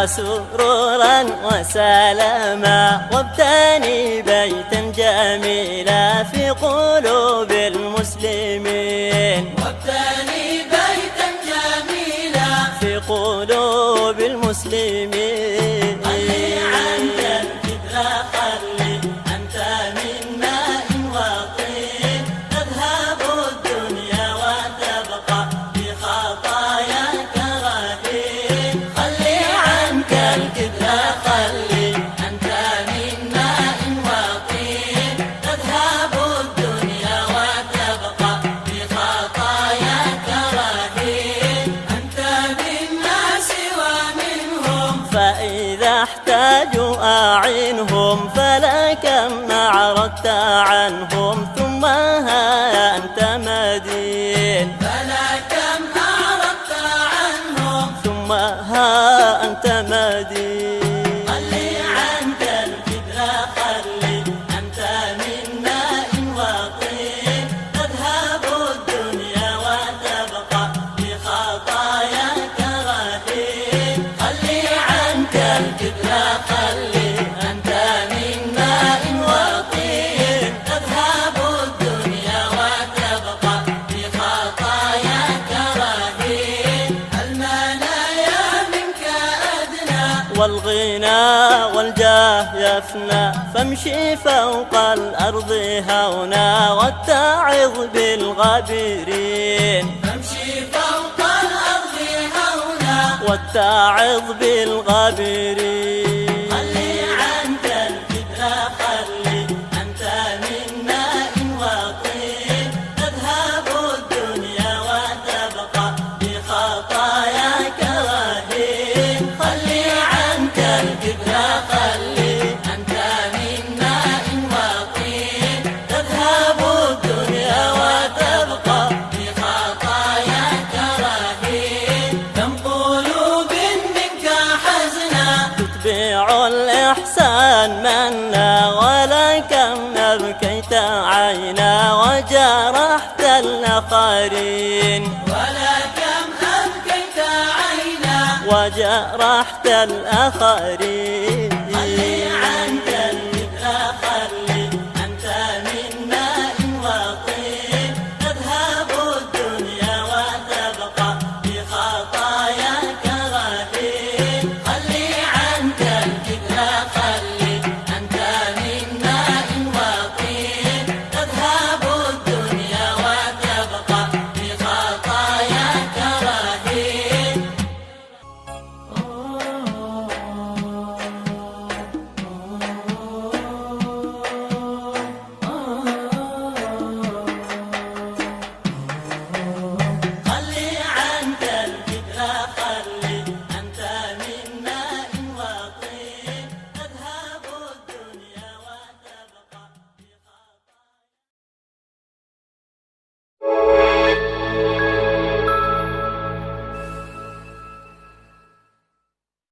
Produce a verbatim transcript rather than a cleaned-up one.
سرورا وسلاما، وابتني بيتا جميلا في قلوب المسلمين، وابتني بيتا جميلا في قلوب المسلمين. خلي عنك الكبر، خلي أنت من ماء وطين، تذهب الدنيا وتبقى بخطاياك رهين. خلي عنك الكبر، خلي أنت من ماء وطين، تذهب الدنيا وتبقى بخطاياك رهين. أنت بالناس ومنهم، فإذا احتاجوا أعنهم، فلكم أعرضت عنهم، ثم ها أنت مدين، فلكم أعرضت عنهم، ثم ها أنت مدين. خلي عنك الكبر، خلي أنت من ماء وطين، تذهب الدنيا وتبقى بخطاياك رهين. خلي عنك الكبر، خلي أنت من ماء وطين، تذهب الدنيا وتبقى بخطاياك رهين. المنايا منك أدنى، والغنى والجاه يفنى، فامشي فوق الأرض هونا، واتعظ بالغابرين، فامشي فوق الأرض هونا، واتعظ بالغابرين. خلي عنك الكبر، خلي أنت من ماء وطين، تذهب الدنيا وتبقى بخطاياك رهين. خلي عنك الكبر، خلي أنت من ماء وطين، تذهب الدنيا وتبقى بخطاياك رهين. كم قلوب منك حزنا، تتبع الإحسان منا، ولكم أبكيت عينا، وجرحت الآخرين، ولكم أبكيت عينا. وجرحت الآخرين. خلي عنك الكبر، خلي أنت من ماء وطين، تذهب الدنيا وتبقى بخطاياك رهين. خلي عنك الكبر، خلي